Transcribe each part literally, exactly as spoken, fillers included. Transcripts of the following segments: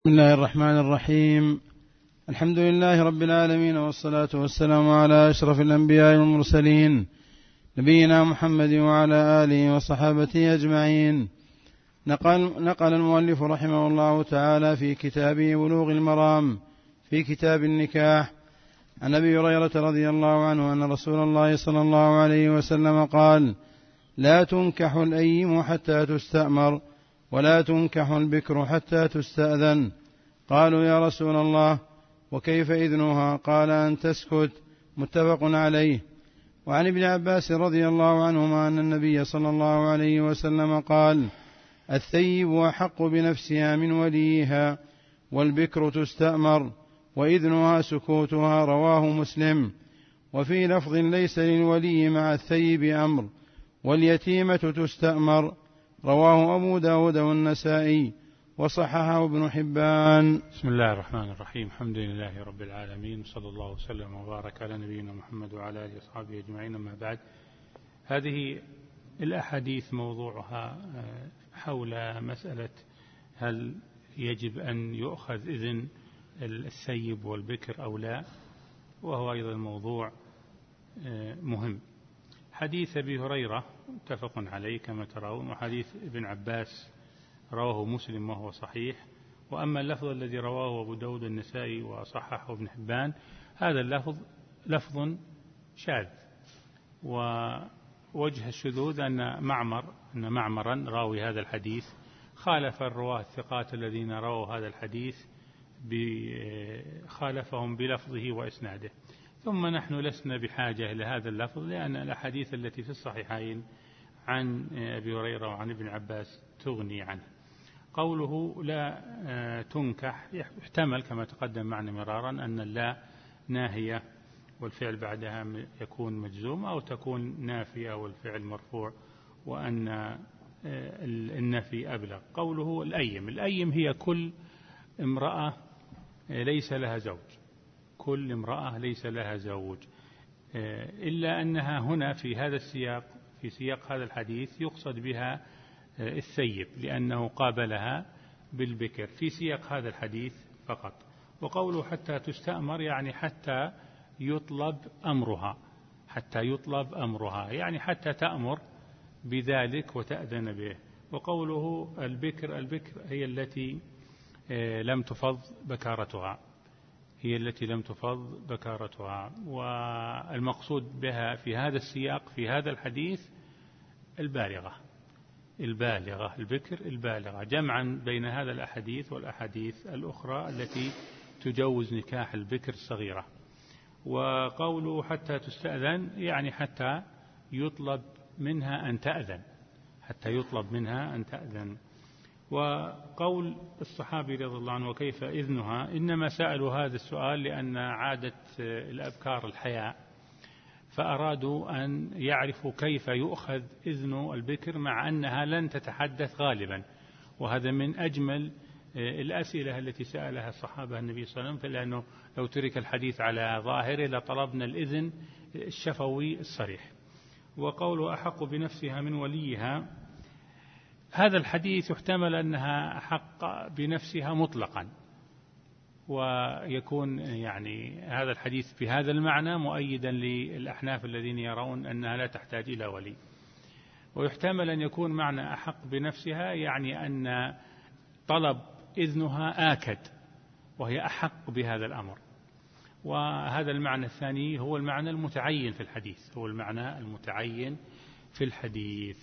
بسم الله الرحمن الرحيم. الحمد لله رب العالمين، والصلاة والسلام على أشرف الأنبياء والمرسلين، نبينا محمد وعلى آله وصحابته أجمعين. نقل, نقل المؤلف رحمه الله تعالى في كتابه بلوغ المرام في كتاب النكاح عن أبي هريرة رضي الله عنه أن رسول الله صلى الله عليه وسلم قال: لا تنكح الأيم حتى تستأمر، ولا تنكح البكر حتى تستأذن. قالوا: يا رسول الله، وكيف إذنها؟ قال: أن تسكت. متفق عليه. وعن ابن عباس رضي الله عنهما أن النبي صلى الله عليه وسلم قال: الثيب أحق بنفسها من وليها، والبكر تستأمر، وإذنها سكوتها. رواه مسلم. وفي لفظ: ليس للولي مع الثيب أمر، واليتيمة تستأمر. رواه أبو داود والنسائي، وصححه ابن حبان. بسم الله الرحمن الرحيم. الحمد لله رب العالمين، صلى الله وسلم وبارك على نبينا محمد وعلى آله وصحبه أجمعين. أما بعد، هذه الأحاديث موضوعها حول مسألة هل يجب أن يؤخذ إذن الثيب والبكر أو لا، وهو أيضا موضوع مهم. حديث أبي هريرة متفق عليه كما ترون، وحديث ابن عباس رواه مسلم وهو صحيح. وأما اللفظ الذي رواه أبو داود النسائي وصححه ابن حبان، هذا اللفظ لفظ شاذ، ووجه الشذوذ أن معمر أن معمرا راوي هذا الحديث خالف الرواه الثقات الذين رووا هذا الحديث، خالفهم بلفظه وإسناده. ثم نحن لسنا بحاجة إلى هذا اللفظ، لأن الأحاديث التي في الصحيحين عن أبي هريرة وعن ابن عباس تغني عنه. قوله لا تنكح يحتمل كما تقدم معنا مرارا أن اللا ناهية والفعل بعدها يكون مجزوم، أو تكون نافية والفعل مرفوع، وأن النفي أبلغ. قوله الأيم، الأيم هي كل امرأة ليس لها زوج، كل امرأة ليس لها زوج، إلا أنها هنا في هذا السياق، في سياق هذا الحديث، يقصد بها الثيب، لأنه قابلها بالبكر في سياق هذا الحديث فقط. وقوله حتى تستأمر يعني حتى يطلب أمرها، حتى يطلب أمرها يعني حتى تأمر بذلك وتأذن به. وقوله البكر، البكر هي التي لم تفض بكارتها، هي التي لم تفض بكارتها. والمقصود بها في هذا السياق في هذا الحديث البالغة، البالغة البكر البالغة، جمعا بين هذا الأحاديث والأحاديث الأخرى التي تجوز نكاح البكر الصغيرة. وقوله حتى تستأذن يعني حتى يطلب منها أن تأذن، حتى يطلب منها أن تأذن. وقول الصحابي رضي الله عنه وكيف إذنها، إنما سألوا هذا السؤال لأن عادة الأبكار الحياء، فأرادوا أن يعرفوا كيف يؤخذ إذن البكر مع أنها لن تتحدث غالبا. وهذا من أجمل الأسئلة التي سألها الصحابة النبي صلى الله عليه وسلم، لأنه لو ترك الحديث على ظاهره لطلبنا الإذن الشفوي الصريح. وقوله أحق بنفسها من وليها، هذا الحديث يحتمل أنها أحق بنفسها مطلقا، ويكون يعني هذا الحديث بهذا المعنى مؤيدا للأحناف الذين يرون أنها لا تحتاج إلى ولي. ويحتمل أن يكون معنى أحق بنفسها يعني أن طلب إذنها آكد، وهي أحق بهذا الأمر. وهذا المعنى الثاني هو المعنى المتعين في الحديث، هو المعنى المتعين في الحديث.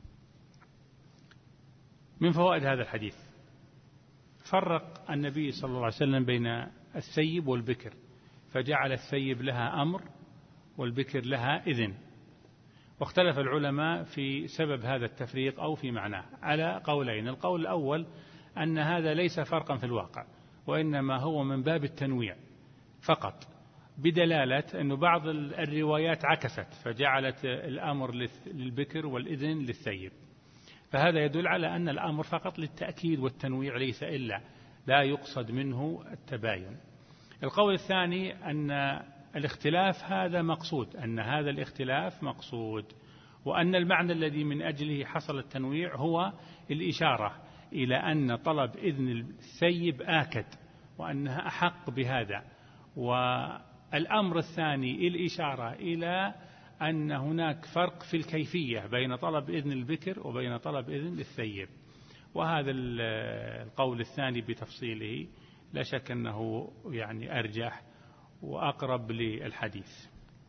من فوائد هذا الحديث، فرق النبي صلى الله عليه وسلم بين الثيب والبكر، فجعل الثيب لها أمر والبكر لها إذن. واختلف العلماء في سبب هذا التفريق أو في معناه على قولين. القول الأول أن هذا ليس فرقا في الواقع، وإنما هو من باب التنويع فقط، بدلالة أن بعض الروايات عكست فجعلت الأمر للبكر والإذن للثيب، فهذا يدل على أن الأمر فقط للتأكيد والتنويع ليس إلا، لا يقصد منه التباين. القول الثاني أن الاختلاف هذا مقصود، أن هذا الاختلاف مقصود، وأن المعنى الذي من أجله حصل التنويع هو الإشارة إلى أن طلب إذن الثيب آكد وأنها أحق بهذا. والأمر الثاني الإشارة إلى أن هناك فرق في الكيفية بين طلب إذن البكر وبين طلب إذن الثيب، وهذا القول الثاني بتفصيله لا شك أنه يعني أرجح وأقرب للحديث.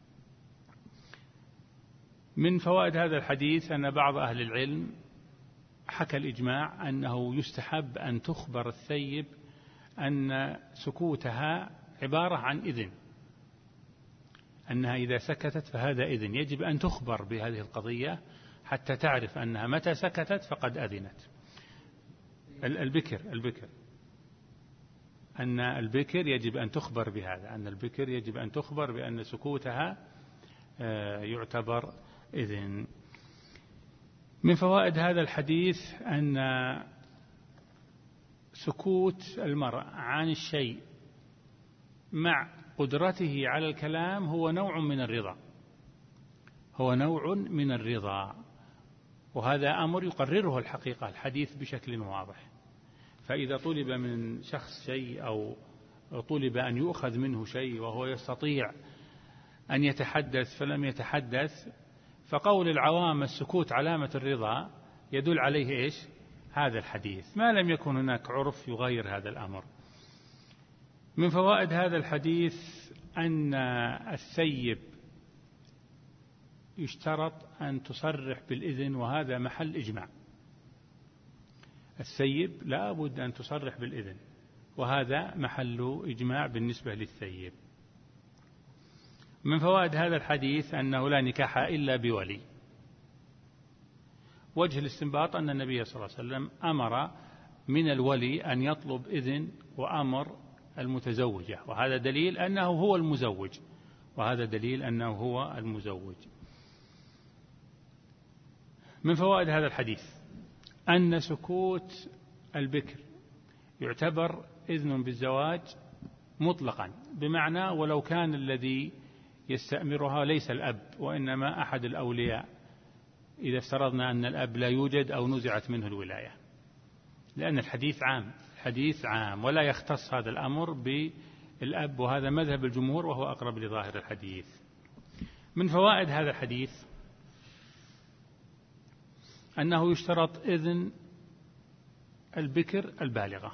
من فوائد هذا الحديث أن بعض أهل العلم حكى الإجماع أنه يستحب أن تخبر الثيب أن سكوتها عبارة عن إذن، أنها إذا سكتت فهذا إذن، يجب أن تخبر بهذه القضية حتى تعرف أنها متى سكتت فقد أذنت. البكر البكر أن البكر يجب أن تخبر بهذا، أن البكر يجب أن تخبر بأن سكوتها يعتبر إذن. من فوائد هذا الحديث أن سكوت المرء عن الشيء مع قدرته على الكلام هو نوع من الرضا، هو نوع من الرضا، وهذا أمر يقرره الحقيقة الحديث بشكل واضح. فإذا طلب من شخص شيء أو طلب أن يؤخذ منه شيء وهو يستطيع أن يتحدث فلم يتحدث، فقول العوام السكوت علامة الرضا يدل عليه إيش؟ هذا الحديث، ما لم يكن هناك عرف يغير هذا الأمر. من فوائد هذا الحديث أن الثيب يشترط أن تصرح بالإذن، وهذا محل إجماع. الثيب لا بد أن تصرح بالإذن، وهذا محل إجماع بالنسبة للثيب. من فوائد هذا الحديث أنه لا نكاح إلا بولي. وجه الاستنباط أن النبي صلى الله عليه وسلم أمر من الولي أن يطلب إذن وأمر المتزوجة، وهذا دليل أنه هو المزوج، وهذا دليل أنه هو المزوج. من فوائد هذا الحديث أن سكوت البكر يعتبر إذن بالزواج مطلقا، بمعنى ولو كان الذي يستأمرها ليس الأب وإنما أحد الأولياء، إذا افترضنا أن الأب لا يوجد أو نزعت منه الولاية، لأن الحديث عام، الحديث عام ولا يختص هذا الأمر بالأب، وهذا مذهب الجمهور وهو أقرب لظاهر الحديث. من فوائد هذا الحديث أنه يشترط إذن البكر البالغة،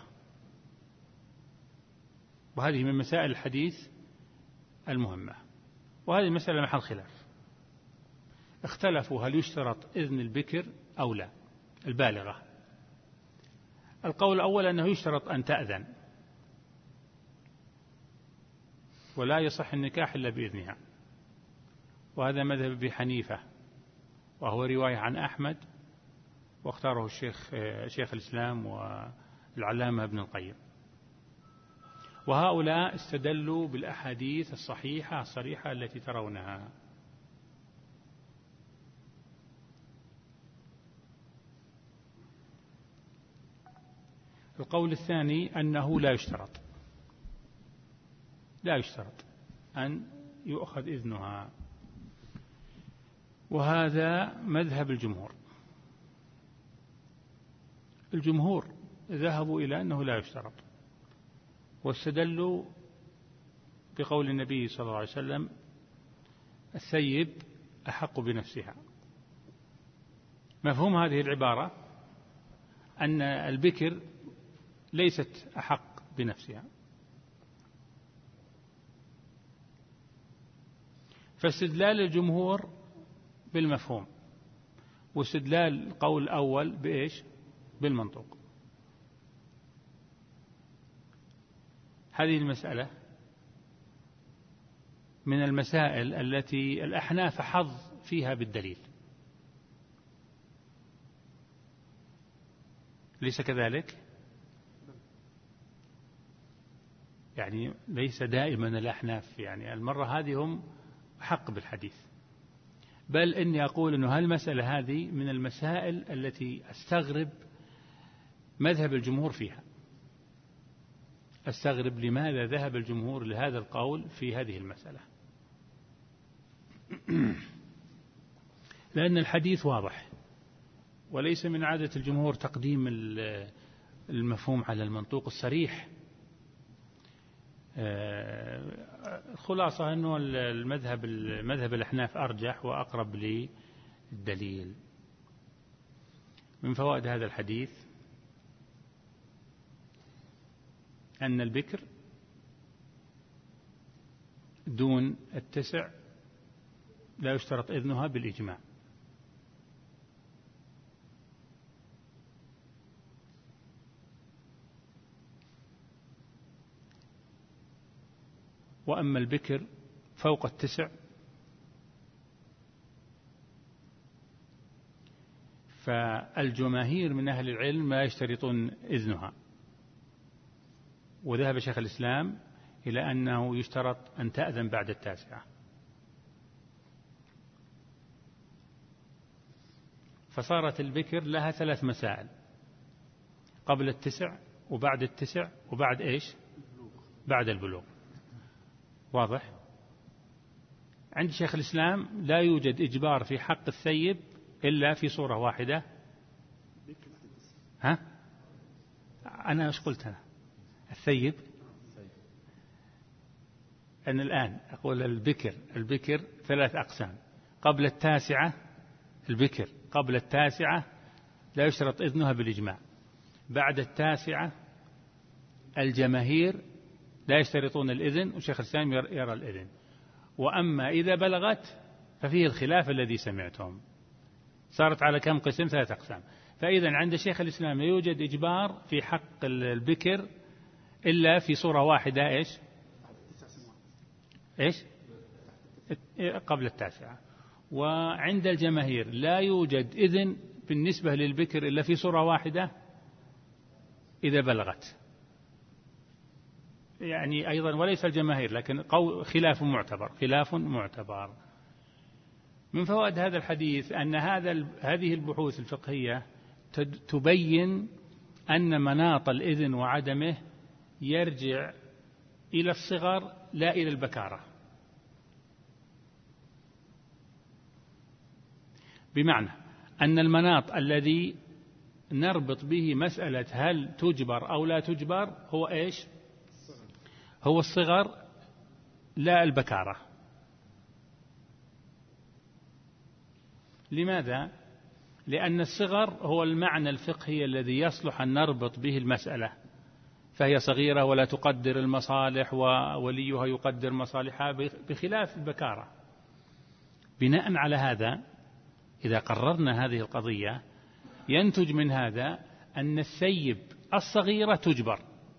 وهذه من مسائل الحديث المهمة، وهذه المسألة محل خلاف. اختلفوا هل يشترط إذن البكر أو لا البالغة. القول الأول أنه يشترط أن تأذن، ولا يصح النكاح إلا بإذنها، وهذا مذهب أبي حنيفة، وهو رواية عن أحمد، واختاره الشيخ شيخ الإسلام والعلامة ابن القيم. وهؤلاء استدلوا بالأحاديث الصحيحة الصريحة التي ترونها. القول الثاني أنه لا يشترط لا يشترط أن يؤخذ إذنها، وهذا مذهب الجمهور. الجمهور ذهبوا إلى أنه لا يشترط، واستدلوا بقول النبي صلى الله عليه وسلم: الثيب أحق بنفسها. مفهوم هذه العبارة أن البكر ليست أحق بنفسها، فاستدلال الجمهور بالمفهوم، واستدلال القول الأول بإيش؟ بالمنطوق. هذه المسألة من المسائل التي الأحناف حظ فيها بالدليل، ليس كذلك؟ يعني ليس دائما الأحناف، يعني المرة هذه هم حق بالحديث، بل إني أقول أنه هالمسألة هذه من المسائل التي أستغرب مذهب الجمهور فيها، أستغرب لماذا ذهب الجمهور لهذا القول في هذه المسألة. لأن الحديث واضح، وليس من عادة الجمهور تقديم المفهوم على المنطوق الصريح. الخلاصة أنه المذهب المذهب الأحناف أرجح وأقرب للدليل. من فوائد هذا الحديث أن البكر دون التسع لا يشترط إذنها بالإجماع. وأما البكر فوق التسع فالجماهير من أهل العلم ما يشترطون إذنها، وذهب شيخ الإسلام إلى أنه يشترط أن تأذن بعد التاسعة. فصارت البكر لها ثلاث مسائل: قبل التسع وبعد التسع وبعد إيش؟ بعد البلوغ. واضح؟ عند شيخ الإسلام لا يوجد إجبار في حق الثيب إلا في صورة واحدة. ها؟ أنا إيش قلت أنا؟ الثيب أن الآن أقول البكر البكر ثلاث أقسام: قبل التاسعة البكر قبل التاسعة لا يشترط إذنها بالإجماع، بعد التاسعة الجماهير لا يشترطون الإذن وشيخ الإسلام يرى الإذن، وأما إذا بلغت ففيه الخلاف الذي سمعتم. صارت على كم قسم؟ ثلاث أقسام. فإذا عند شيخ الإسلام لا يوجد إجبار في حق البكر إلا في صورة واحدة. إيش؟ إيش؟ قبل التاسعة. وعند الجماهير لا يوجد إذن بالنسبة للبكر إلا في صورة واحدة إذا بلغت. يعني أيضا وليس الجماهير، لكن خلاف معتبر خلاف معتبر. من فوائد هذا الحديث أن هذا هذه البحوث الفقهية تبين أن مناط الإذن وعدمه يرجع إلى الصغر لا إلى البكارة. بمعنى أن المناط الذي نربط به مسألة هل تجبر أو لا تجبر هو إيش؟ هو الصغر لا البكارة. لماذا؟ لأن الصغر هو المعنى الفقهي الذي يصلح أن نربط به المسألة، فهي صغيرة ولا تقدر المصالح ووليها يقدر مصالحها بخلاف البكارة. بناء على هذا إذا قررنا هذه القضية ينتج من هذا أن الثيب الصغيرة تجبر.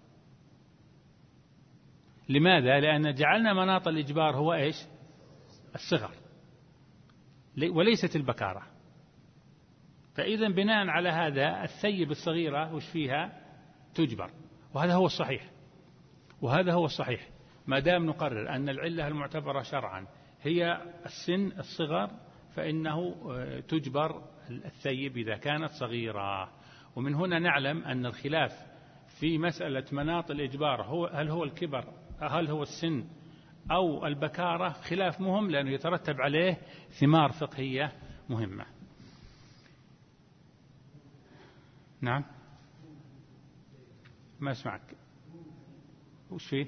لماذا؟ لأن جعلنا مناط الإجبار هو إيش؟ الصغر وليست البكارة. فإذا بناء على هذا الثيب الصغيرة وش فيها؟ تجبر. وهذا هو الصحيح وهذا هو الصحيح ما دام نقرر أن العلة المعتبرة شرعا هي السن الصغر، فإنه تجبر الثيب إذا كانت صغيرة. ومن هنا نعلم أن الخلاف في مسألة مناط الإجبار هو هل هو الكبر هل هو السن أو البكارة خلاف مهم، لأنه يترتب عليه ثمار فقهية مهمة. نعم ما أسمعك. وش فيه؟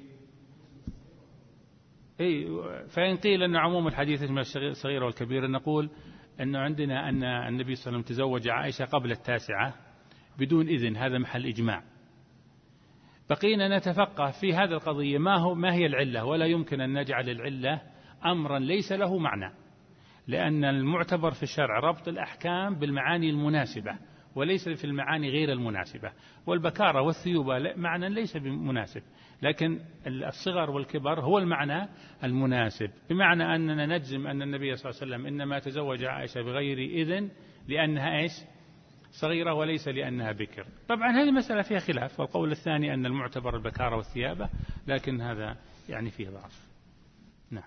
أي فإن قيل أن عموم الحديث يشمل الصغير والكبير، نقول أنه عندنا أن النبي صلى الله عليه وسلم تزوج عائشة قبل التاسعة بدون إذن، هذا محل إجماع. بقينا نتفقه في هذا القضية ما هو ما هي العلة، ولا يمكن أن نجعل العلة أمرا ليس له معنى، لأن المعتبر في الشرع ربط الأحكام بالمعاني المناسبة وليس في المعاني غير المناسبة. والبكارة والثيوبة معنى ليس بمناسب، لكن الصغر والكبر هو المعنى المناسب، بمعنى أننا نجزم أن النبي صلى الله عليه وسلم إنما تزوج عائشة بغير إذن لأنها إيش؟ صغيرة وليس لأنها بكر. طبعا هذه مسألة فيها خلاف، والقول الثاني أن المعتبر البكارة والثيابة، لكن هذا يعني فيه ضعف. نعم.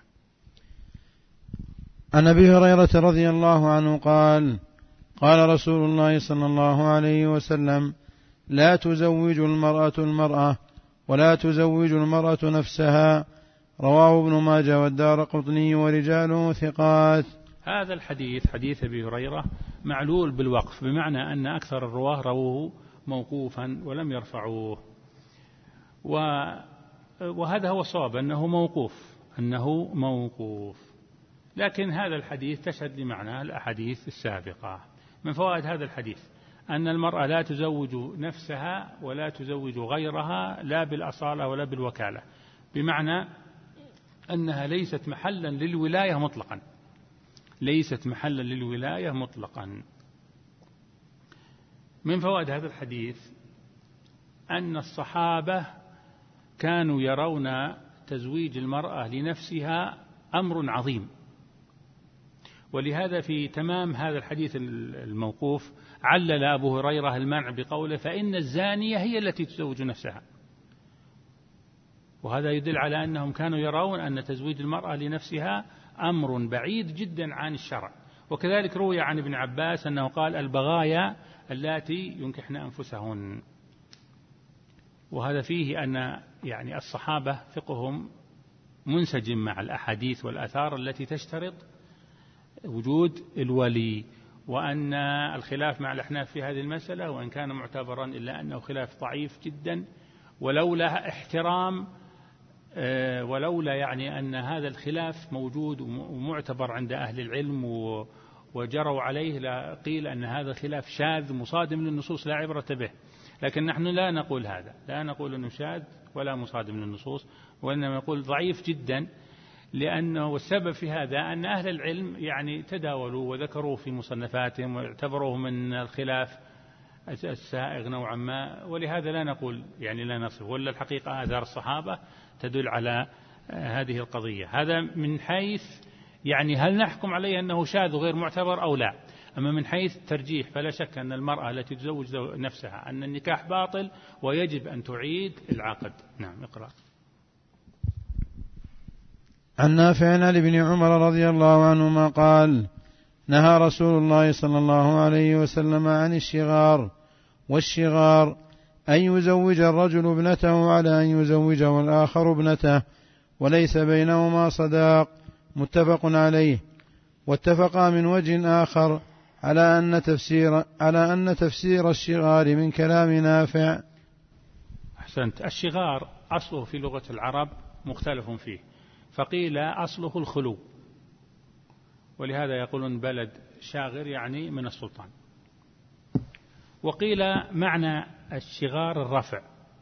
عن أبي هريرة رضي الله عنه قال: قال رسول الله صلى الله عليه وسلم: لا تزوج المرأة المرأة ولا تزوج المرأة نفسها. رواه ابن ماجه والدارقطني ورجاله ثقات. هذا الحديث حديث أبي هريرة معلول بالوقف، بمعنى أن أكثر الرواه رووه موقوفا ولم يرفعوه. وهذا هو الصواب أنه موقوف أنه موقوف لكن هذا الحديث تشهد لمعنى الأحاديث السابقة. من فوائد هذا الحديث أن المرأة لا تزوج نفسها ولا تزوج غيرها لا بالأصالة ولا بالوكالة، بمعنى أنها ليست محلا للولاية مطلقا، ليست محلا للولاية مطلقا. من فوائد هذا الحديث أن الصحابة كانوا يرون تزويج المرأة لنفسها أمر عظيم، ولهذا في تمام هذا الحديث الموقوف علل أبو هريرة المنع بقوله فإن الزانية هي التي تزوج نفسها. وهذا يدل على أنهم كانوا يرون أن تزويج المرأة لنفسها أمر بعيد جدا عن الشرع. وكذلك روي عن ابن عباس أنه قال البغايا اللاتي ينكحن أنفسهن. وهذا فيه أن يعني الصحابة فقههم منسجم مع الأحاديث والآثار التي تشترط وجود الولي، وأن الخلاف مع الأحناف في هذه المسألة وإن كان معتبرا إلا أنه خلاف ضعيف جدا، ولولا احترام ولولا يعني أن هذا الخلاف موجود ومعتبر عند أهل العلم وجروا عليه لقيل أن هذا خلاف شاذ مصادم للنصوص لا عبرة به. لكن نحن لا نقول هذا، لا نقول أنه شاذ ولا مصادم للنصوص، وإنما نقول ضعيف جدا، لأنه السبب في هذا أن أهل العلم يعني تداولوا وذكروا في مصنفاتهم واعتبروه من الخلاف السائغ نوعا ما، ولهذا لا نقول يعني لا نصف. ولا الحقيقة آثار الصحابة تدل على هذه القضية. هذا من حيث يعني هل نحكم عليه أنه شاذ وغير معتبر أو لا. أما من حيث الترجيح فلا شك أن المرأة التي تزوج نفسها أن النكاح باطل ويجب أن تعيد العقد. نعم اقرأ. عن نافع عن ابن عمر رضي الله عنهما قال نهى رسول الله صلى الله عليه وسلم عن الشغار، والشغار أن يزوج الرجل ابنته على أن يزوجه الآخر ابنته وليس بينهما صداق، متفق عليه. واتفقا من وجه آخر على أن تفسير على أن تفسير الشغار من كلام نافع. أحسنت. الشغار أصله في لغة العرب مختلف فيه، فقيل أصله الخلو، ولهذا يقولون بلد شاغر يعني من السلطان. وقيل معنى الشغار الرفع،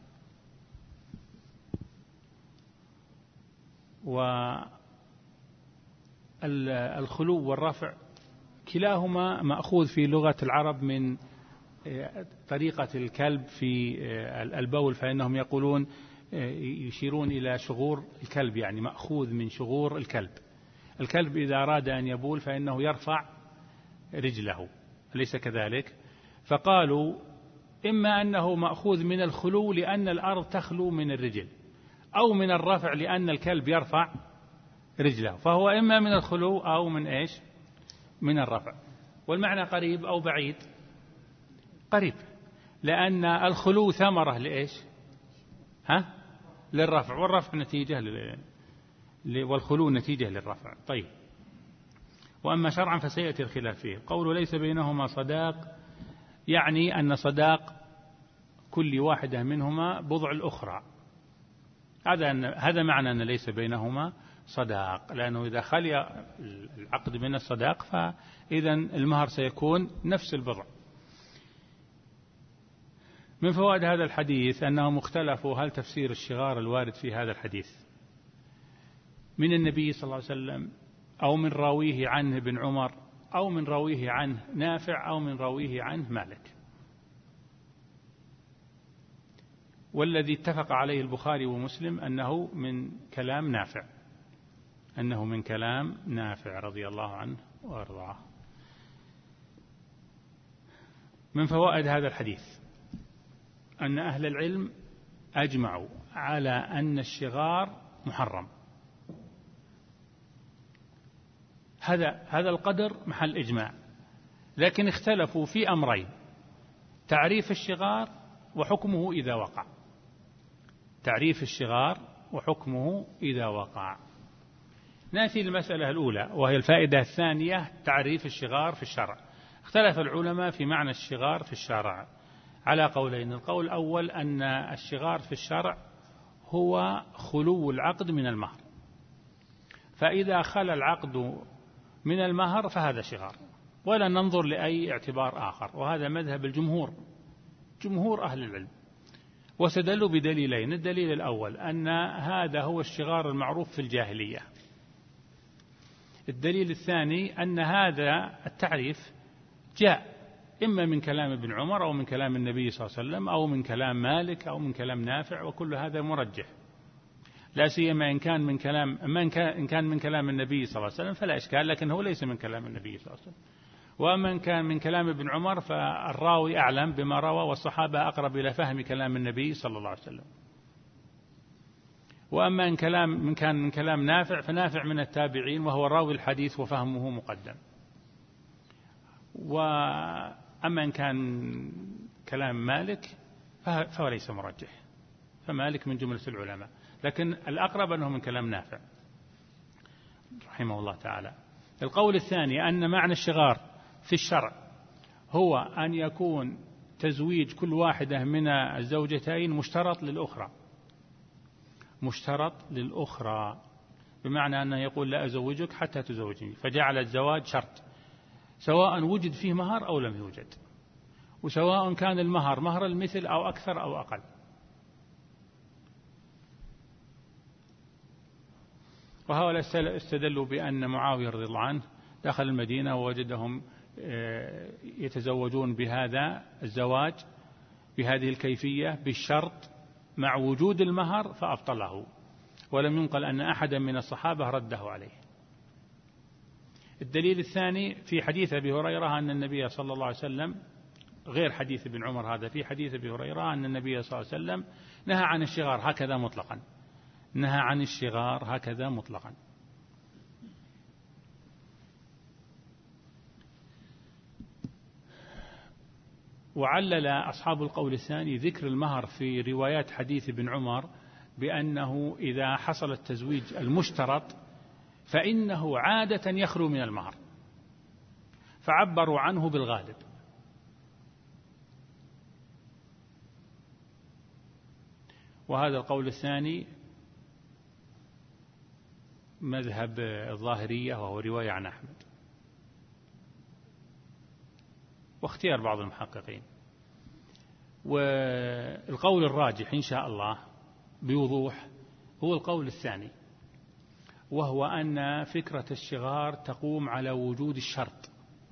والخلو والرفع كلاهما مأخوذ في لغة العرب من طريقة الكلب في البول، فإنهم يقولون يشيرون إلى شغور الكلب، يعني مأخوذ من شغور الكلب. الكلب إذا أراد أن يبول فإنه يرفع رجله، أليس كذلك؟ فقالوا إما أنه مأخوذ من الخلو لأن الأرض تخلو من الرجل، أو من الرفع لأن الكلب يرفع رجله، فهو إما من الخلو أو من إيش؟ من الرفع. والمعنى قريب أو بعيد؟ قريب، لأن الخلو ثمرة لإيش؟ ها؟ للرفع، والرفع نتيجة لل... والخلو نتيجة للرفع. طيب، وأما شرعا فسيأتي الخلاف فيه. قوله ليس بينهما صداق يعني أن صداق كل واحدة منهما بضع الأخرى. هذا هذا معنى أن ليس بينهما صداق، لأنه إذا خلي العقد من الصداق فإذا المهر سيكون نفس البضع. من فوائد هذا الحديث أنهم اختلفوا هل تفسير الشغار الوارد في هذا الحديث من النبي صلى الله عليه وسلم أو من راويه عنه ابن عمر أو من راويه عنه نافع أو من راويه عنه مالك. والذي اتفق عليه البخاري ومسلم أنه من كلام نافع، أنه من كلام نافع رضي الله عنه وأرضاه. من فوائد هذا الحديث أن أهل العلم أجمعوا على أن الشغار محرم. هذا هذا القدر محل إجماع، لكن اختلفوا في أمرين: تعريف الشغار وحكمه إذا وقع. تعريف الشغار وحكمه إذا وقع. نأتي للمسألة الأولى وهي الفائدة الثانية، تعريف الشغار في الشرع. اختلف العلماء في معنى الشغار في الشرع. على قولين. القول الأول أن الشغار في الشرع هو خلو العقد من المهر، فإذا خلى العقد من المهر فهذا شغار، ولا ننظر لأي اعتبار آخر، وهذا مذهب الجمهور جمهور أهل العلم. واستدلوا بدليلين: الدليل الأول أن هذا هو الشغار المعروف في الجاهلية، الدليل الثاني أن هذا التعريف جاء إما من كلام ابن عمر أو من كلام النبي صلى الله عليه وسلم أو من كلام مالك أو من كلام نافع، وكل هذا مرجح، لا سيما إن كان من كلام إن كان من كلام النبي صلى الله عليه وسلم فلا إشكال، لكن هو ليس من كلام النبي صلى الله عليه وسلم. وأما إن كان من كلام ابن عمر فالراوي أعلم بما روى، والصحابة أقرب إلى فهم كلام النبي صلى الله عليه وسلم. وأما إن كلام من كان من كلام نافع فنافع من التابعين وهو راوي الحديث وفهمه مقدم. وأما إن كان كلام مالك فهو ليس مرجح، فمالك من جملة العلماء، لكن الأقرب أنه من كلام نافع رحمه الله تعالى. القول الثاني أن معنى الشغار في الشرع هو أن يكون تزويج كل واحدة من الزوجتين مشترط للأخرى، مشترط للأخرى بمعنى أنه يقول لا أزوجك حتى تزوجني، فجعل الزواج شرط، سواء وجد فيه مهر أو لم يوجد، وسواء كان المهر مهر المثل أو أكثر أو أقل. وهؤلاء استدلوا بأن معاوية رضي الله عنه دخل المدينة ووجدهم يتزوجون بهذا الزواج بهذه الكيفية بالشرط مع وجود المهر فأبطله، ولم ينقل أن أحدا من الصحابة رده عليه. الدليل الثاني في حديث أبي هريرة أن النبي صلى الله عليه وسلم، غير حديث ابن عمر هذا، في حديث أبي هريرة أن النبي صلى الله عليه وسلم نهى عن الشغار هكذا مطلقا، نهى عن الشغار هكذا مطلقا. وعلل أصحاب القول الثاني ذكر المهر في روايات حديث ابن عمر بأنه إذا حصل التزويج المشترط فإنه عادة يخلو من المهر، فعبروا عنه بالغالب. وهذا القول الثاني مذهب الظاهرية وهو رواية عن أحمد، واختيار بعض المحققين. والقول الراجح إن شاء الله بوضوح هو القول الثاني، وهو أن فكرة الشغار تقوم على وجود الشرط،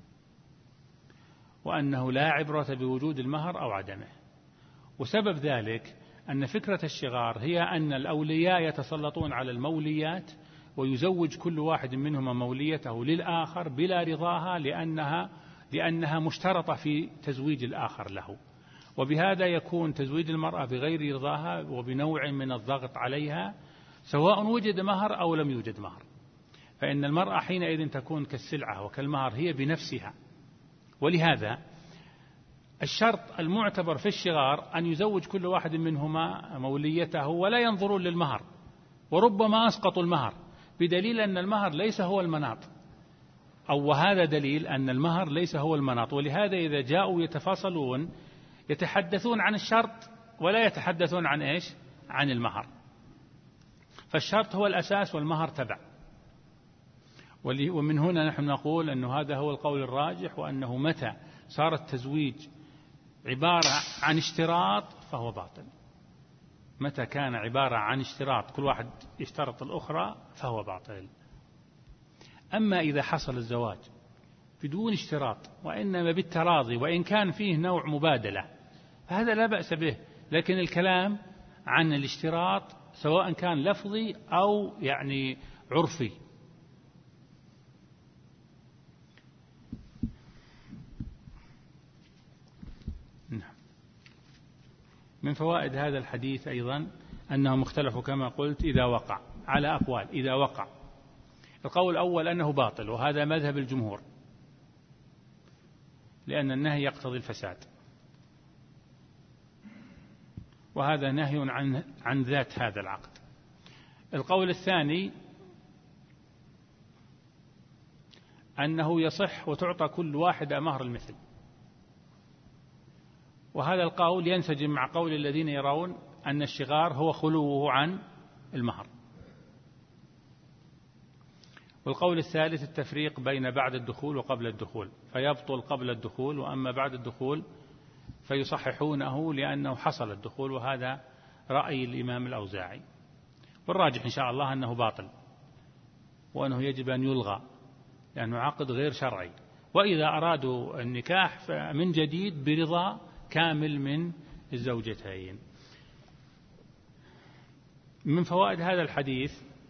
وأنه لا عبرة بوجود المهر أو عدمه. وسبب ذلك أن فكرة الشغار هي أن الأولياء يتسلطون على الموليات ويزوج كل واحد منهما موليته للآخر بلا رضاها، لأنها لأنها مشترطة في تزويج الآخر له، وبهذا يكون تزويج المرأة بغير رضاها وبنوع من الضغط عليها سواء وجد مهر أو لم يوجد مهر، فإن المرأة حينئذ تكون كالسلعة وكالمهر هي بنفسها. ولهذا الشرط المعتبر في الشغار أن يزوج كل واحد منهما موليته ولا ينظرون للمهر، وربما أسقطوا المهر بدليل أن المهر ليس هو المناط، أو وهذا دليل أن المهر ليس هو المناط. ولهذا إذا جاءوا يتفاصلون يتحدثون عن الشرط ولا يتحدثون عن إيش؟ عن المهر. فالشرط هو الأساس والمهر تبع. ومن هنا نحن نقول أن هذا هو القول الراجح، وأنه متى صار التزويج عبارة عن اشتراط فهو باطل. متى كان عبارة عن اشتراط كل واحد يشترط الأخرى فهو باطل. أما إذا حصل الزواج بدون اشتراط وإنما بالتراضي وإن كان فيه نوع مبادلة فهذا لا بأس به، لكن الكلام عن الاشتراط سواء كان لفظي أو يعني عرفي. من فوائد هذا الحديث أيضا أنه مختلف كما قلت إذا وقع، على أقوال إذا وقع. القول الأول أنه باطل، وهذا مذهب الجمهور، لأن النهي يقتضي الفساد، وهذا نهي عن عن ذات هذا العقد. القول الثاني أنه يصح وتعطى كل واحدة مهر المثل، وهذا القول ينسجم مع قول الذين يرون أن الشغار هو خلوه عن المهر. والقول الثالث التفريق بين بعد الدخول وقبل الدخول، فيبطل قبل الدخول، وأما بعد الدخول فيصححونه لأنه حصل الدخول، وهذا رأي الإمام الأوزاعي. والراجح إن شاء الله أنه باطل، وأنه يجب أن يلغى لأنه عقد غير شرعي. وإذا أرادوا النكاح فمن جديد برضا كامل من الزوجتين. من فوائد هذا الحديث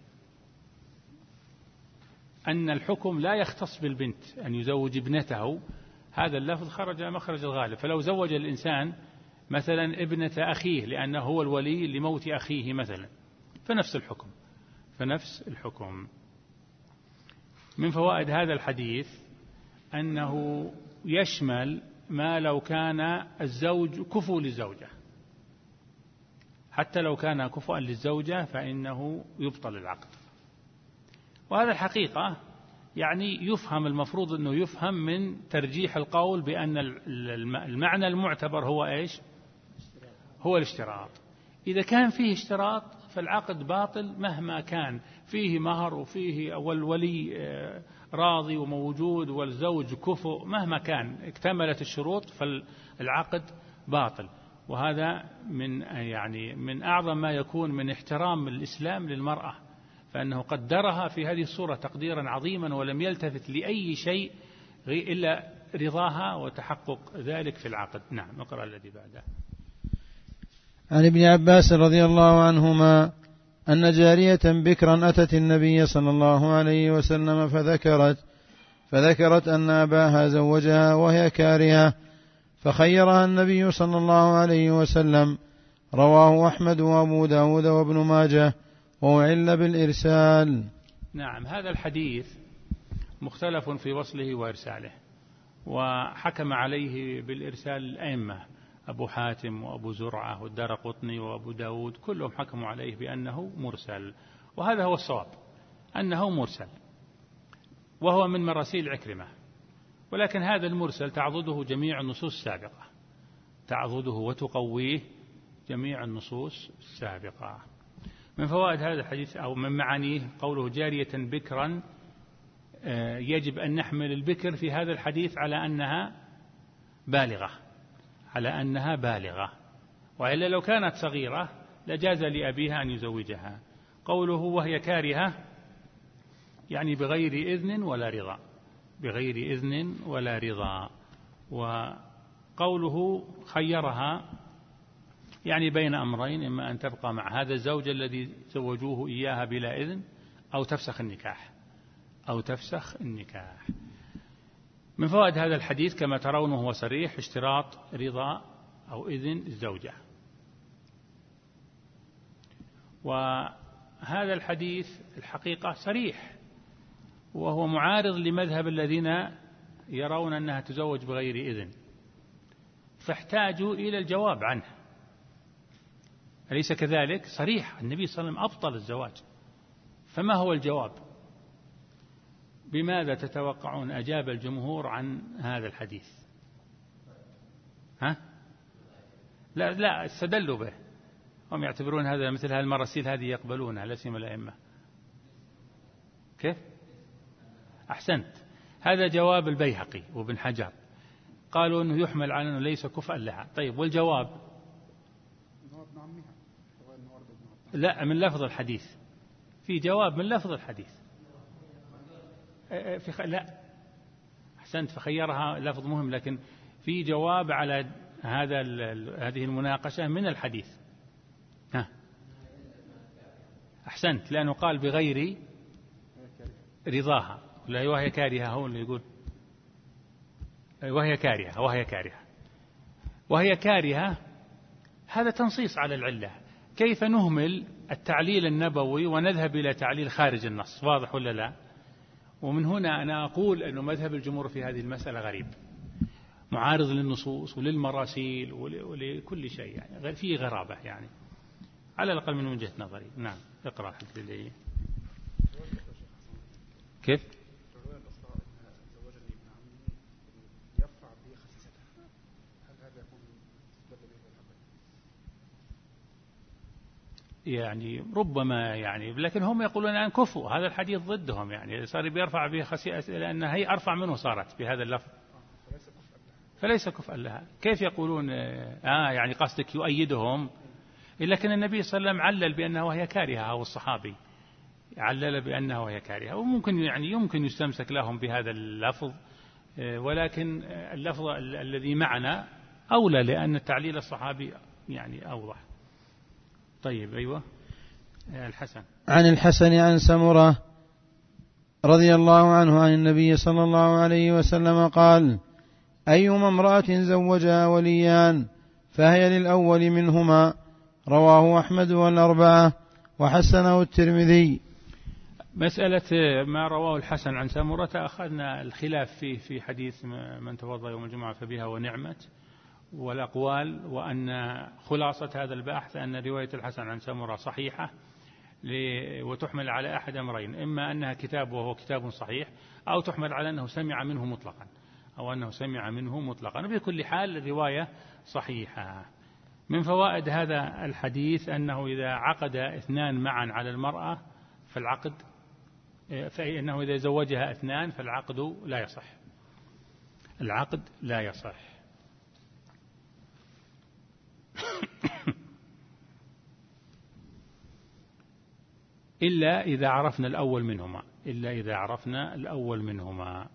أن الحكم لا يختص بالبنت أن يزوج ابنته، هذا اللفظ خرج مخرج الغالب. فلو زوج الإنسان مثلا ابنة أخيه لأنه هو الولي لموت أخيه مثلا فنفس الحكم فنفس الحكم. من فوائد هذا الحديث أنه يشمل ما لو كان الزوج كفء للزوجة، حتى لو كان كفءا للزوجة فإنه يبطل العقد. وهذا الحقيقة يعني يفهم، المفروض أنه يفهم من ترجيح القول بأن المعنى المعتبر هو إيش؟ هو الاشتراط. إذا كان فيه اشتراط فالعقد باطل مهما كان فيه مهر وفيه والولي راضي وموجود والزوج كفء، مهما كان اكتملت الشروط فالعقد باطل. وهذا من يعني من أعظم ما يكون من احترام الإسلام للمرأة، فإنه قدرها في هذه الصورة تقديرا عظيما ولم يلتفت لأي شيء إلا رضاها وتحقق ذلك في العقد. نعم، نقرأ الذي بعده. عن ابن عباس رضي الله عنهما أن جارية بكرا أتت النبي صلى الله عليه وسلم فذكرت فذكرت أن أباها زوجها وهي كارهة فخيرها النبي صلى الله عليه وسلم. رواه أحمد وأبو داود وابن ماجه وعل بالإرسال. نعم، هذا الحديث مختلف في وصله وإرساله، وحكم عليه بالإرسال الأئمة أبو حاتم وأبو زرعة والدارقطني وأبو داود، كلهم حكموا عليه بأنه مرسل، وهذا هو الصواب أنه مرسل، وهو من مراسيل عكرمة. ولكن هذا المرسل تعضده جميع النصوص السابقة، تعضده وتقويه جميع النصوص السابقة. من فوائد هذا الحديث أو من معانيه قوله جارية بكرا، يجب أن نحمل البكر في هذا الحديث على أنها بالغة على أنها بالغة وإلا لو كانت صغيرة لجاز لأبيها أن يزوجها. قوله وهي كارهة يعني بغير إذن ولا رضا، بغير إذن ولا رضا. وقوله خيرها يعني بين أمرين، إما أن تبقى مع هذا الزوج الذي زوجوه إياها بلا إذن أو تفسخ النكاح أو تفسخ النكاح. من فوائد هذا الحديث كما ترون هو صريح اشتراط رضا أو إذن الزوجة. وهذا الحديث الحقيقة صريح، وهو معارض لمذهب الذين يرون أنها تزوج بغير إذن، فاحتاجوا إلى الجواب عنه. أليس كذلك؟ صريح، النبي صلى الله عليه وسلم أبطل الزواج، فما هو الجواب؟ بماذا تتوقعون أجاب الجمهور عن هذا الحديث؟ ها؟ لا لا استدلوا به، هم يعتبرون هذا مثل هذه المراسيل هذه يقبلونها، لا سيما الأئمة. كيف؟ أحسنت، هذا جواب البيهقي وابن حجر، قالوا أنه يحمل على أنه ليس كفءا لها. طيب والجواب؟ لا، من لفظ الحديث، في جواب من لفظ الحديث. في خ... لا أحسنت، فخيرها لفظ مهم، لكن في جواب على هذا ال... هذه المناقشة من الحديث. ها أحسنت، لأنه قال بغير رضاها، لا وهي كارهة، هو اللي يقول وهي كارهة وهي كارهة وهي كارهة، هذا تنصيص على العلة. كيف نهمل التعليل النبوي ونذهب إلى تعليل خارج النص؟ واضح ولا لا؟ ومن هنا أنا أقول أن مذهب الجمهور في هذه المسألة غريب، معارض للنصوص وللمراسيل ولكل شيء، يعني فيه غرابة يعني على الأقل من وجهة نظري. نعم، اقرأ حتى لي. كيف؟ يعني ربما يعني، لكن هم يقولون الآن كفوا، هذا الحديث ضدهم، يعني صار بيرفع به خسيئة لأنها هي أرفع منه صارت بهذا اللفظ، فليس كفءا لها. كيف يقولون آه يعني قصدك يؤيدهم؟ لكن النبي صلى الله عليه وسلم علل بأنه هي كارهة، أو الصحابي علل بأنه هي كارهة، وممكن يعني يمكن يستمسك لهم بهذا اللفظ، ولكن اللفظ الذي معنا أولى، لأن التعليل الصحابي يعني أوضح. طيب أيوة الحسن. عن الحسن عن سمرة رضي الله عنه عن النبي صلى الله عليه وسلم قال: أيما امرأة زوجها وليان فهي للأول منهما. رواه أحمد والأربعة وحسنه الترمذي. مسألة ما رواه الحسن عن سمرة أخذنا الخلاف فيه في حديث من توضأ يوم الجمعة فبها ونعمت والأقوال، وأن خلاصة هذا البحث أن رواية الحسن عن سمرة صحيحة وتحمل على أحد أمرين: إما أنها كتاب وهو كتاب صحيح، أو تحمل على أنه سمع منه مطلقا أو أنه سمع منه مطلقا. بكل حال الرواية صحيحة. من فوائد هذا الحديث أنه إذا عقد اثنان معا على المرأة فالعقد فإنه إذا زوجها اثنان فالعقد لا يصح، العقد لا يصح. إلا إذا عرفنا الأول منهما إلا إذا عرفنا الأول منهما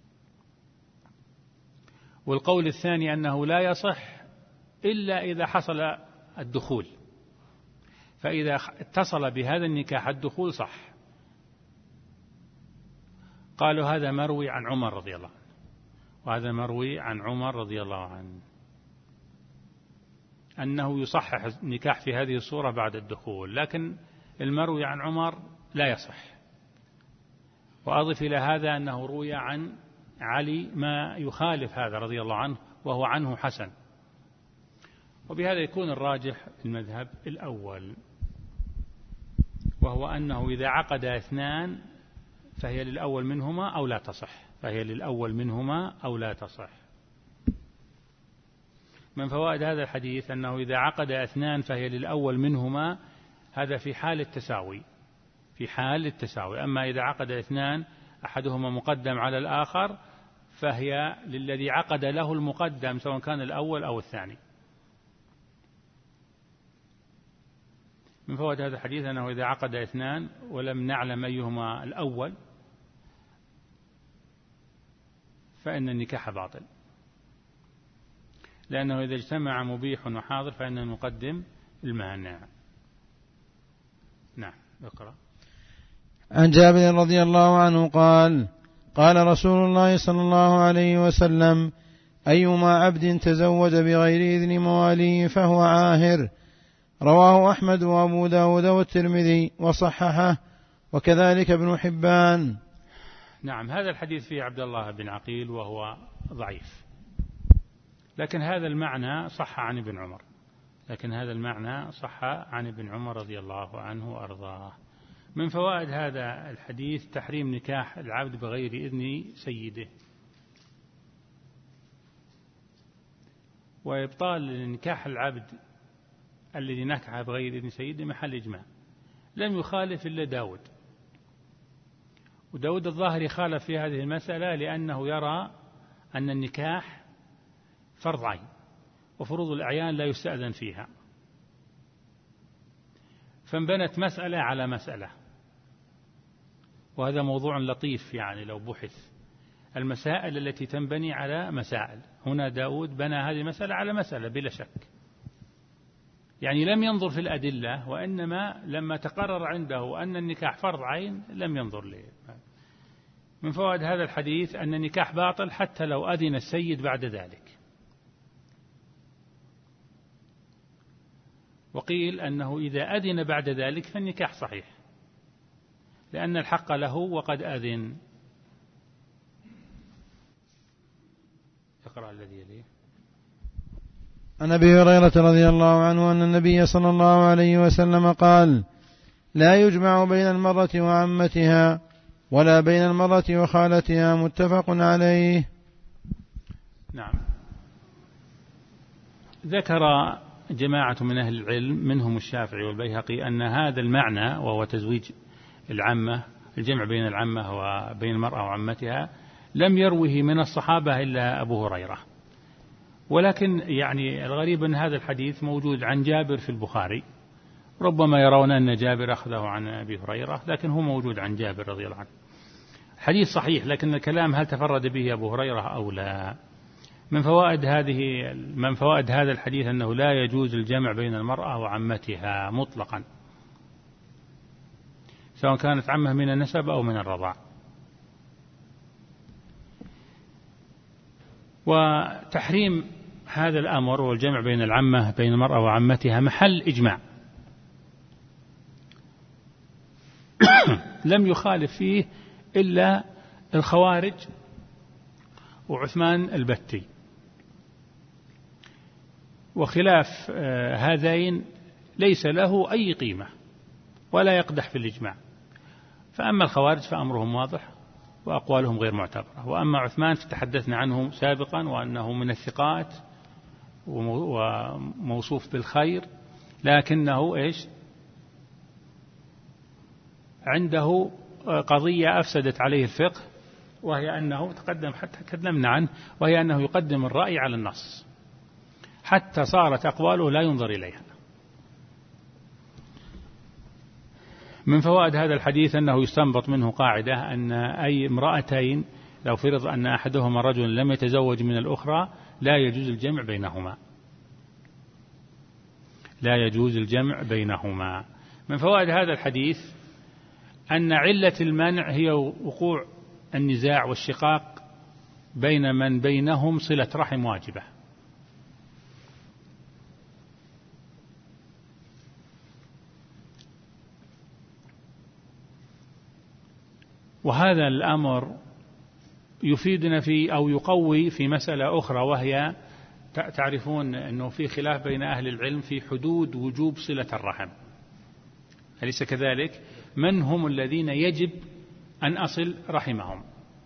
والقول الثاني أنه لا يصح إلا إذا حصل الدخول، فإذا اتصل بهذا النكاح الدخول صح. قالوا هذا مروي عن عمر رضي الله عنه، وهذا مروي عن عمر رضي الله عنه أنه يصحح النكاح في هذه الصورة بعد الدخول، لكن المروي عن عمر لا يصح. وأضف إلى هذا أنه روي عن علي ما يخالف هذا رضي الله عنه، وهو عنه حسن. وبهذا يكون الراجح المذهب الأول، وهو أنه إذا عقد اثنان فهي للأول منهما أو لا تصح فهي للأول منهما أو لا تصح. من فوائد هذا الحديث أنه إذا عقد اثنان فهي للأول منهما، هذا في حال التساوي في حال التساوي أما إذا عقد اثنان أحدهما مقدم على الآخر فهي للذي عقد له المقدم سواء كان الأول أو الثاني. من فوائد هذا الحديث أنه إذا عقد اثنان ولم نعلم أيهما الأول فإن النكاح باطل، لأنه إذا اجتمع مبيح وحاضر فإن المقدم المانع. نعم اقرأ. عن جابر رضي الله عنه قال: قال رسول الله صلى الله عليه وسلم: أيما عبد تزوج بغير إذن مواليه فهو عاهر. رواه أحمد وأبو داود والترمذي وصححه، وكذلك ابن حبان. نعم، هذا الحديث فيه عبد الله بن عقيل وهو ضعيف، لكن هذا المعنى صح عن ابن عمر لكن هذا المعنى صح عن ابن عمر رضي الله عنه وأرضاه. من فوائد هذا الحديث تحريم نكاح العبد بغير إذن سيده، وإبطال نكاح العبد الذي نكح بغير إذن سيده محل إجماع. لم يخالف إلا داود، وداود الظاهري خالف في هذه المسألة لأنه يرى أن النكاح فرض عين وفروض الأعيان لا يستأذن فيها، فانبنت مسألة على مسألة، وهذا موضوع لطيف يعني لو بحث. المسائل التي تنبني على مسائل، هنا داود بنى هذه المسألة على مسألة بلا شك، يعني لم ينظر في الأدلة، وإنما لما تقرر عنده أن النكاح فرض عين لم ينظر له. من فوائد هذا الحديث أن النكاح باطل حتى لو أذن السيد بعد ذلك. وقيل أنه إذا أذن بعد ذلك فالنكاح صحيح، لأن الحق له وقد أذن. اقرأ الذي يليه. عن أبي هريرة رضي الله عنه أن النبي صلى الله عليه وسلم قال: لا يجمع بين المرأة وعمتها ولا بين المرأة وخالتها. متفق عليه. نعم. ذكر جماعة من أهل العلم منهم الشافعي والبيهقي أن هذا المعنى وهو تزويج العمة، الجمع بين العمة وبين المرأة وعمتها، لم يروه من الصحابة إلا أبو هريرة. ولكن يعني الغريب أن هذا الحديث موجود عن جابر في البخاري، ربما يرون أن جابر أخذه عن أبي هريرة، لكن هو موجود عن جابر رضي الله عنه. حديث صحيح، لكن الكلام هل تفرد به أبو هريرة أو لا. من فوائد هذه من فوائد هذا الحديث أنه لا يجوز الجمع بين المرأة وعمتها مطلقا، سواء كانت عمه من النسب أو من الرضاع. وتحريم هذا الأمر والجمع بين العمة بين المرأة وعمتها محل إجماع، لم يخالف فيه إلا الخوارج وعثمان البتي، وخلاف هذين ليس له أي قيمة ولا يقدح في الإجماع. فأما الخوارج فأمرهم واضح وأقوالهم غير معتبرة، وأما عثمان فتحدثنا عنه سابقا وأنه من الثقات وموصوف بالخير، لكنه إيش عنده قضية أفسدت عليه الفقه، وهي أنه تقدم حتى تكلمنا عنه، وهي أنه يقدم الرأي على النص حتى صارت أقواله لا ينظر إليها. من فوائد هذا الحديث أنه يستنبط منه قاعدة أن أي امرأتين لو فرض أن أحدهما رجل لم يتزوج من الأخرى لا يجوز الجمع بينهما، لا يجوز الجمع بينهما. من فوائد هذا الحديث أن علة المنع هي وقوع النزاع والشقاق بين من بينهم صلة رحم واجبة. وهذا الأمر يفيدنا في أو يقوي في مسألة أخرى، وهي تعرفون أنه في خلاف بين أهل العلم في حدود وجوب صلة الرحم، أليس كذلك؟ من هم الذين يجب أن أصل رحمهم؟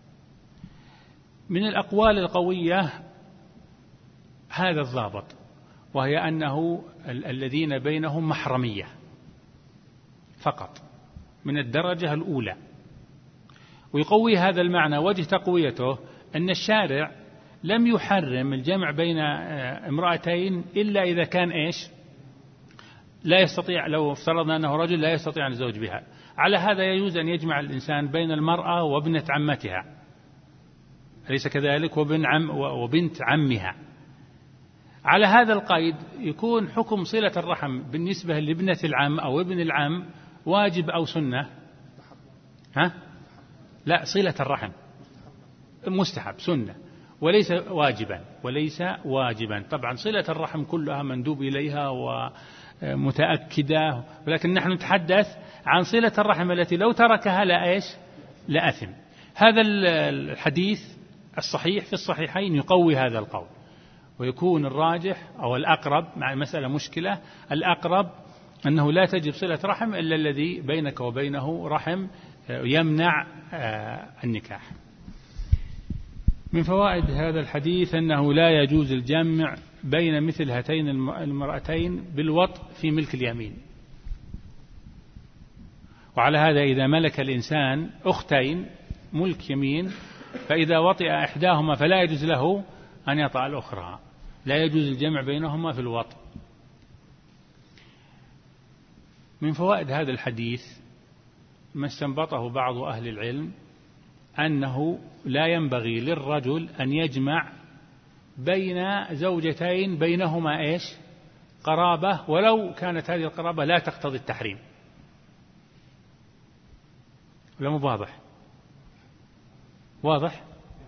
من الأقوال القوية هذا الضابط، وهي أنه الذين بينهم محرمية فقط من الدرجة الأولى. ويقوي هذا المعنى وجه تقويته أن الشارع لم يحرم الجمع بين امرأتين إلا إذا كان إيش لا يستطيع، لو افترضنا أنه رجل لا يستطيع أن يتزوج بها، على هذا يجوز أن يجمع الإنسان بين المرأة وابنة عمتها، أليس كذلك؟ وابن عم وبنت عمها. على هذا القيد يكون حكم صلة الرحم بالنسبة لابنة العم أو ابن العم واجب أو سنة؟ ها؟ لا، صلة الرحم مستحب سنة وليس واجبا، وليس واجبا. طبعا صلة الرحم كلها مندوب إليها ومتأكدة، ولكن نحن نتحدث عن صلة الرحم التي لو تركها لا إيش لا أثم. هذا الحديث الصحيح في الصحيحين يقوي هذا القول، ويكون الراجح أو الأقرب مع المسألة مشكلة، الأقرب أنه لا تجب صلة رحم إلا الذي بينك وبينه رحم يمنع النكاح. من فوائد هذا الحديث أنه لا يجوز الجمع بين مثل هاتين المرأتين بالوطء في ملك اليمين. وعلى هذا إذا ملك الإنسان أختين ملك يمين، فإذا وطئ إحداهما فلا يجوز له أن يطأ الأخرى، لا يجوز الجمع بينهما في الوطء. من فوائد هذا الحديث ما استنبطه بعض أهل العلم أنه لا ينبغي للرجل أن يجمع بين زوجتين بينهما إيش قرابة، ولو كانت هذه القرابة لا تقتضي التحريم. ولا مو واضح؟ واضح؟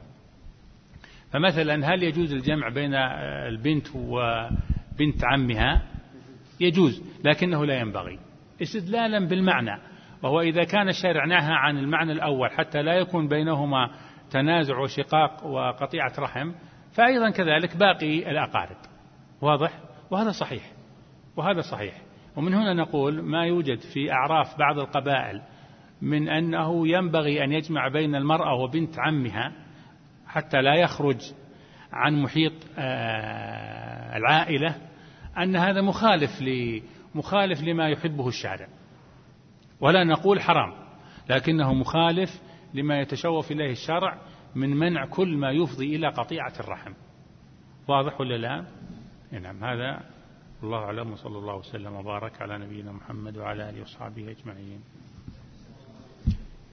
فمثلا هل يجوز الجمع بين البنت وبنت عمها؟ يجوز، لكنه لا ينبغي، استدلالا بالمعنى، وهو إذا كان الشارع نهى عن المعنى الأول حتى لا يكون بينهما تنازع وشقاق وقطيعة رحم، فأيضا كذلك باقي الأقارب. واضح؟ وهذا صحيح، وهذا صحيح. ومن هنا نقول ما يوجد في أعراف بعض القبائل من أنه ينبغي أن يجمع بين المرأة وبنت عمها حتى لا يخرج عن محيط العائلة، أن هذا مخالف ل مخالف لما يحبه الشارع، ولا نقول حرام، لكنه مخالف لما يتشوف إليه الشرع من منع كل ما يفضي إلى قطيعة الرحم. واضح ولا لا؟ نعم. هذا الله أعلم، وصلى الله وسلم وبارك على نبينا محمد وعلى آله وصحبه أجمعين.